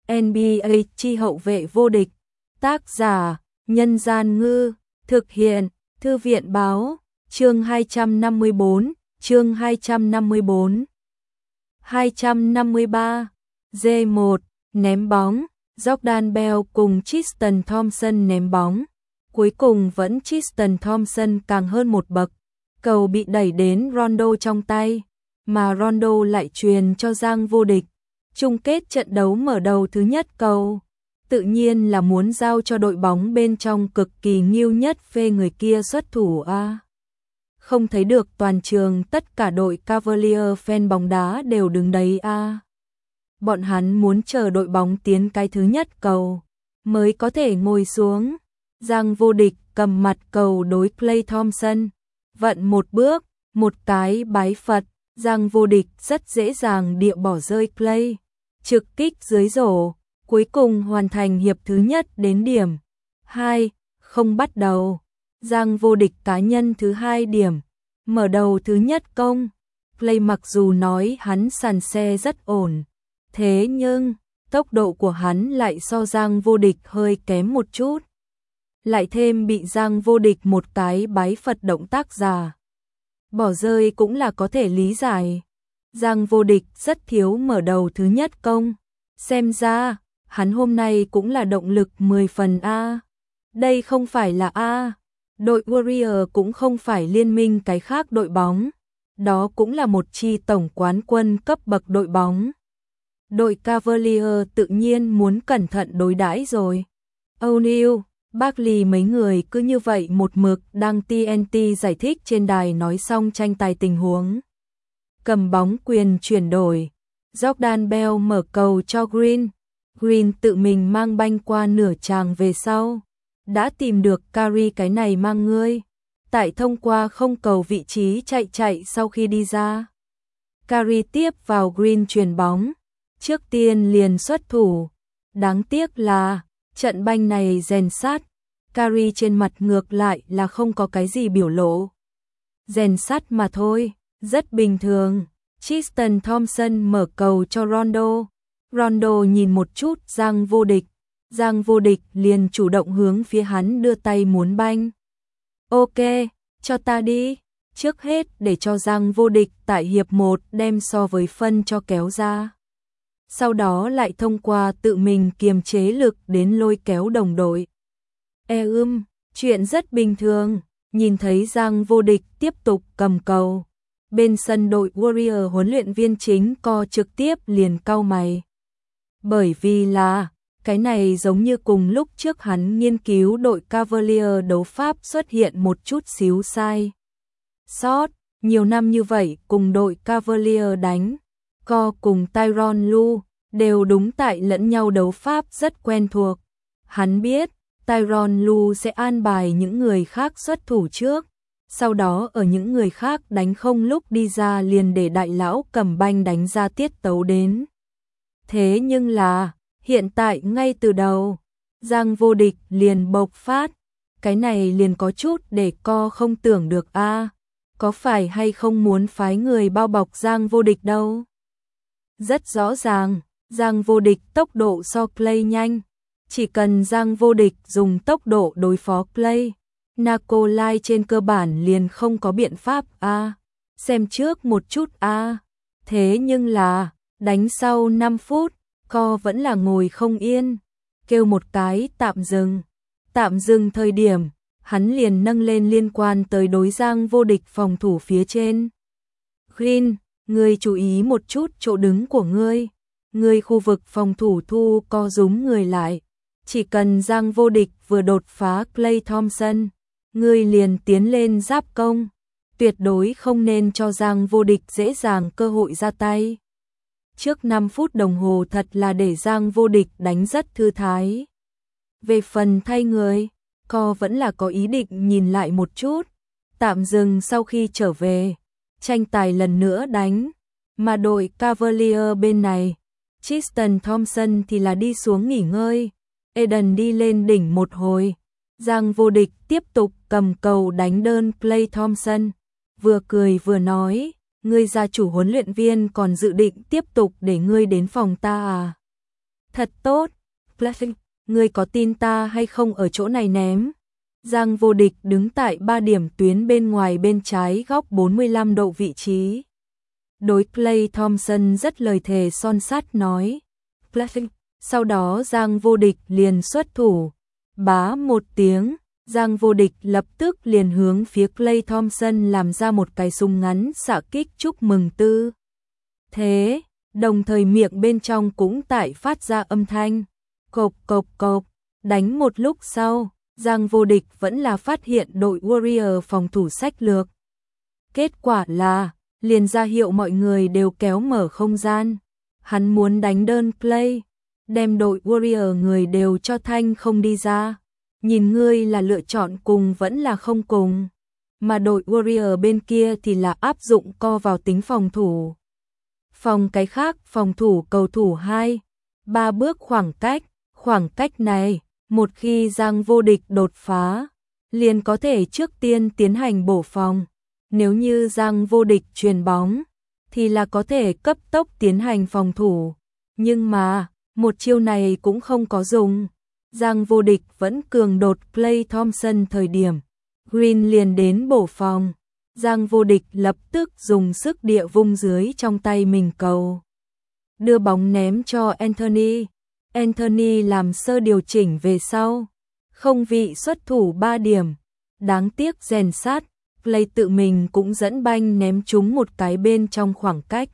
NBA chi hậu vệ vô địch. Tác giả: Nhân Gian Ngư. Thực hiện: Thư viện Báo. Chương 254. Chương 254. 253. G1. Ném bóng. Jordan Bell cùng Tristan Thompson ném bóng. Cuối cùng vẫn Tristan Thompson càng hơn một bậc. Cầu bị đẩy đến Rondo trong tay, mà Rondo lại truyền cho Giang Vô Địch. Chung kết trận đấu mở đầu thứ nhất cầu, tự nhiên là muốn giao cho đội bóng bên trong cực kỳ nghiêu nhất phê người kia xuất thủ a. Không thấy được toàn trường tất cả đội Cavalier fan bóng đá đều đứng đấy a. Bọn hắn muốn chờ đội bóng tiến cái thứ nhất cầu mới có thể ngồi xuống. Giang Vô Địch cầm mặt cầu đối Klay Thompson, vận một bước, một cái bái Phật. Giang Vô Địch rất dễ dàng địa bỏ rơi Klay, trực kích dưới rổ, cuối cùng hoàn thành hiệp thứ nhất đến điểm 2, không bắt đầu. Giang Vô Địch cá nhân thứ 2 điểm, mở đầu thứ nhất công. Klay mặc dù nói hắn sàn xe rất ổn, thế nhưng tốc độ của hắn lại so Giang Vô Địch hơi kém một chút. Lại thêm bị Giang Vô Địch một cái bái Phật động tác giả bỏ rơi cũng là có thể lý giải. Giang Vô Địch rất thiếu mở đầu thứ nhất công. Xem ra, hắn hôm nay cũng là động lực 10 phần A. Đây không phải là A. Đội Warrior cũng không phải liên minh cái khác đội bóng. Đó cũng là một chi tổng quán quân cấp bậc đội bóng. Đội Cavalier tự nhiên muốn cẩn thận đối đãi rồi. O'Neal, Barkley mấy người cứ như vậy một mực đang TNT giải thích trên đài nói xong tranh tài tình huống. Cầm bóng quyền chuyển đổi. Jordan Bell mở cầu cho Green. Green tự mình mang banh qua nửa tràng về sau. Đã tìm được Curry cái này mang ngươi. Tại thông qua không cầu vị trí chạy sau khi đi ra. Curry tiếp vào Green chuyền bóng. Trước tiên liền xuất thủ. Đáng tiếc là trận banh này rèn sát. Curry trên mặt ngược lại là không có cái gì biểu lộ. Rèn sát mà thôi, rất bình thường. Tristan Thompson mở cầu cho Rondo. Rondo nhìn một chút Giang Vô Địch. Giang Vô Địch liền chủ động hướng phía hắn đưa tay muốn banh. Ok, cho ta đi. Trước hết để cho Giang Vô Địch tại hiệp 1 đem so với phân cho kéo ra. Sau đó lại thông qua tự mình kiềm chế lực đến lôi kéo đồng đội. Chuyện rất bình thường. Nhìn thấy Giang Vô Địch tiếp tục cầm cầu. Bên sân đội Warrior huấn luyện viên chính co trực tiếp liền cau mày. Bởi vì là, cái này giống như cùng lúc trước hắn nghiên cứu đội Cavalier đấu pháp xuất hiện một chút xíu sai sót. Nhiều năm như vậy cùng đội Cavalier đánh, co cùng Tyronn Lue, đều đúng tại lẫn nhau đấu pháp rất quen thuộc. Hắn biết, Tyronn Lue sẽ an bài những người khác xuất thủ trước. Sau đó ở những người khác đánh không lúc đi ra liền để đại lão cầm banh đánh ra tiết tấu đến. Thế nhưng là, hiện tại ngay từ đầu, Giang Vô Địch liền bộc phát. Cái này liền có chút để co không tưởng được a. Có phải hay không muốn phái người bao bọc Giang Vô Địch đâu? Rất rõ ràng, Giang Vô Địch tốc độ so Klay nhanh. Chỉ cần Giang Vô Địch dùng tốc độ đối phó Klay, Nikolai trên cơ bản liền không có biện pháp a. Xem trước một chút a. Thế nhưng là, đánh sau 5 phút, co vẫn là ngồi không yên. Kêu một cái tạm dừng. Tạm dừng thời điểm, hắn liền nâng lên liên quan tới đối Giang Vô Địch phòng thủ phía trên. Green, ngươi chú ý một chút chỗ đứng của ngươi. Ngươi khu vực phòng thủ thu co rúm người lại. Chỉ cần Giang Vô Địch vừa đột phá Klay Thompson, ngươi liền tiến lên giáp công. Tuyệt đối không nên cho Giang Vô Địch dễ dàng cơ hội ra tay. Trước 5 phút đồng hồ thật là để Giang Vô Địch đánh rất thư thái. Về phần thay người, co vẫn là có ý định nhìn lại một chút. Tạm dừng sau khi trở về, tranh tài lần nữa đánh. Mà đội Cavalier bên này, Tristan Thompson thì là đi xuống nghỉ ngơi. Eden đi lên đỉnh một hồi. Giang Vô Địch tiếp tục cầm cầu đánh đơn Klay Thompson. Vừa cười vừa nói, ngươi gia chủ huấn luyện viên còn dự định tiếp tục để ngươi đến phòng ta à? Thật tốt. Classic, ngươi có tin ta hay không ở chỗ này ném? Giang Vô Địch đứng tại 3 điểm tuyến bên ngoài bên trái góc 45 độ vị trí. Đối Klay Thompson rất lời thề son sắt nói. Classic. Sau đó Giang Vô Địch liền xuất thủ. Bá một tiếng, Giang Vô Địch lập tức liền hướng phía Klay Thompson làm ra một cái súng ngắn xạ kích chúc mừng tư. Thế, đồng thời miệng bên trong cũng tại phát ra âm thanh. Cộp cộp cộp, đánh một lúc sau, Giang Vô Địch vẫn là phát hiện đội Warrior phòng thủ sách lược. Kết quả là, liền ra hiệu mọi người đều kéo mở không gian. Hắn muốn đánh đơn Klay, đem đội Warrior người đều cho thanh không đi ra. Nhìn ngươi là lựa chọn cùng vẫn là không cùng. Mà đội Warrior bên kia thì là áp dụng co vào tính phòng thủ. Phòng cái khác, phòng thủ cầu thủ 2, 3 bước khoảng cách này, một khi Giang Vô Địch đột phá, liền có thể trước tiên tiến hành bổ phòng. Nếu như Giang Vô Địch chuyền bóng, thì là có thể cấp tốc tiến hành phòng thủ. Nhưng mà, một chiêu này cũng không có dùng. Giang Vô Địch vẫn cường đột Klay Thompson thời điểm. Green liền đến bổ phòng. Giang Vô Địch lập tức dùng sức địa vung dưới trong tay mình cầu. Đưa bóng ném cho Anthony. Anthony làm sơ điều chỉnh về sau. Không vị xuất thủ 3 điểm. Đáng tiếc rèn sát. Klay tự mình cũng dẫn banh ném trúng một cái bên trong khoảng cách.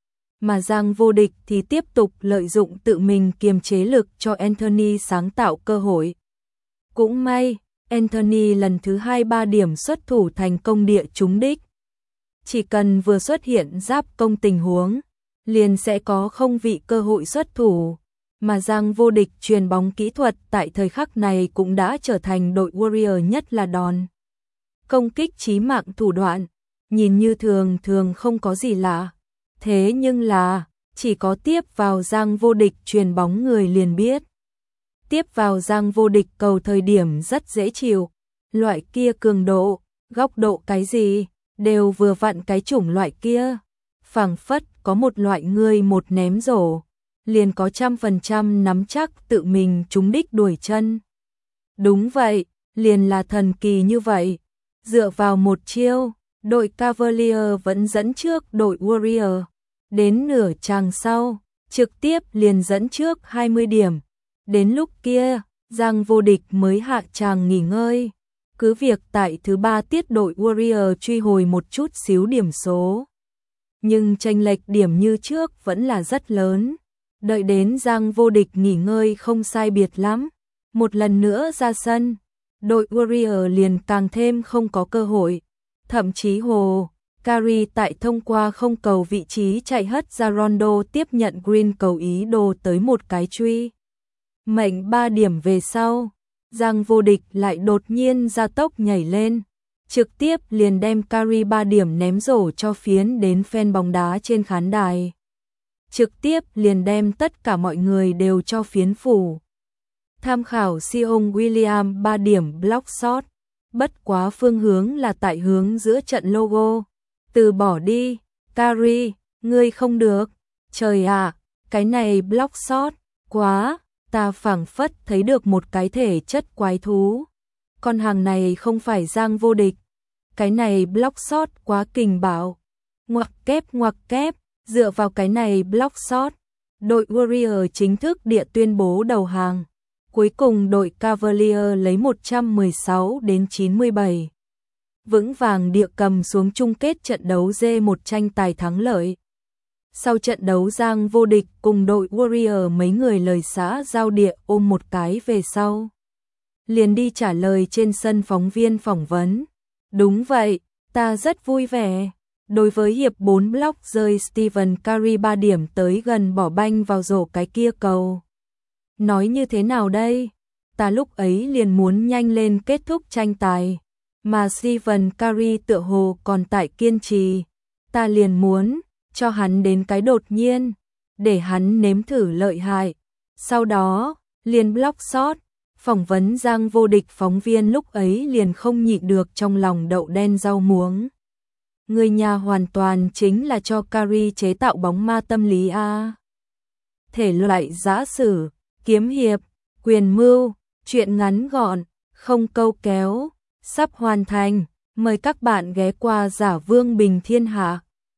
Mà Giang Vô Địch thì tiếp tục lợi dụng tự mình kiềm chế lực cho Anthony sáng tạo cơ hội. Cũng may, Anthony lần thứ 2-3 điểm xuất thủ thành công địa trúng đích. Chỉ cần vừa xuất hiện giáp công tình huống, liền sẽ có không vị cơ hội xuất thủ. Mà Giang Vô Địch chuyền bóng kỹ thuật tại thời khắc này cũng đã trở thành đội Warrior nhất là đòn công kích chí mạng thủ đoạn. Nhìn như thường không có gì lạ. Thế nhưng là, chỉ có tiếp vào Giang Vô Địch chuyền bóng người liền biết. Tiếp vào Giang Vô Địch cầu thời điểm rất dễ chịu. Loại kia cường độ, góc độ cái gì, đều vừa vặn cái chủng loại kia. Phảng phất có một loại người một ném rổ, liền có 100% nắm chắc tự mình trúng đích đuổi chân. Đúng vậy, liền là thần kỳ như vậy. Dựa vào một chiêu, đội Cavalier vẫn dẫn trước đội Warrior. Đến nửa chàng sau, trực tiếp liền dẫn trước 20 điểm. Đến lúc kia, Giang Vô Địch mới hạ chàng nghỉ ngơi. Cứ việc tại thứ 3 tiết đội Warrior truy hồi một chút xíu điểm số. Nhưng chênh lệch điểm như trước vẫn là rất lớn. Đợi đến Giang Vô Địch nghỉ ngơi không sai biệt lắm. Một lần nữa ra sân, đội Warrior liền càng thêm không có cơ hội. Thậm chí Curry tại thông qua không cầu vị trí chạy hất ra Rondo tiếp nhận Green cầu ý đồ tới một cái truy. Mệnh 3 điểm về sau, Giang Vô Địch lại đột nhiên ra tốc nhảy lên, trực tiếp liền đem Curry 3 điểm ném rổ cho phiến đến fan bóng đá trên khán đài. Trực tiếp liền đem tất cả mọi người đều cho phiến phủ. Tham khảo Zion Williams 3 điểm block shot, bất quá phương hướng là tại hướng giữa trận logo. Từ bỏ đi, Curry, ngươi không được. Trời ạ, cái này block shot, quá, ta phảng phất thấy được một cái thể chất quái thú. Con hàng này không phải Giang Vô Địch. Cái này block shot quá kình bạo. Ngoặc kép, dựa vào cái này block shot, đội Warrior chính thức địa tuyên bố đầu hàng. Cuối cùng đội Cavalier lấy 116-97. Vững vàng địa cầm xuống chung kết trận đấu G1 tranh tài thắng lợi. Sau trận đấu Giang Vô Địch cùng đội Warrior mấy người lời xã giao địa ôm một cái về sau. Liền đi trả lời trên sân phóng viên phỏng vấn. Đúng vậy, ta rất vui vẻ. Đối với hiệp 4 block rơi Stephen Curry 3 điểm tới gần bỏ banh vào rổ cái kia cầu. Nói như thế nào đây? Ta lúc ấy liền muốn nhanh lên kết thúc tranh tài. Mà Stephen Curry tựa hồ còn tại kiên trì. Ta liền muốn cho hắn đến cái đột nhiên, để hắn nếm thử lợi hại. Sau đó, liền block shot. Phỏng vấn Giang Vô Địch phóng viên lúc ấy liền không nhịn được trong lòng đậu đen rau muống. Người nhà hoàn toàn chính là cho Curry chế tạo bóng ma tâm lý a. Thể loại giã sử, kiếm hiệp, quyền mưu, truyện ngắn gọn, không câu kéo, sắp hoàn thành. Mời các bạn ghé qua Giả Vương Bình Thiên Hạ.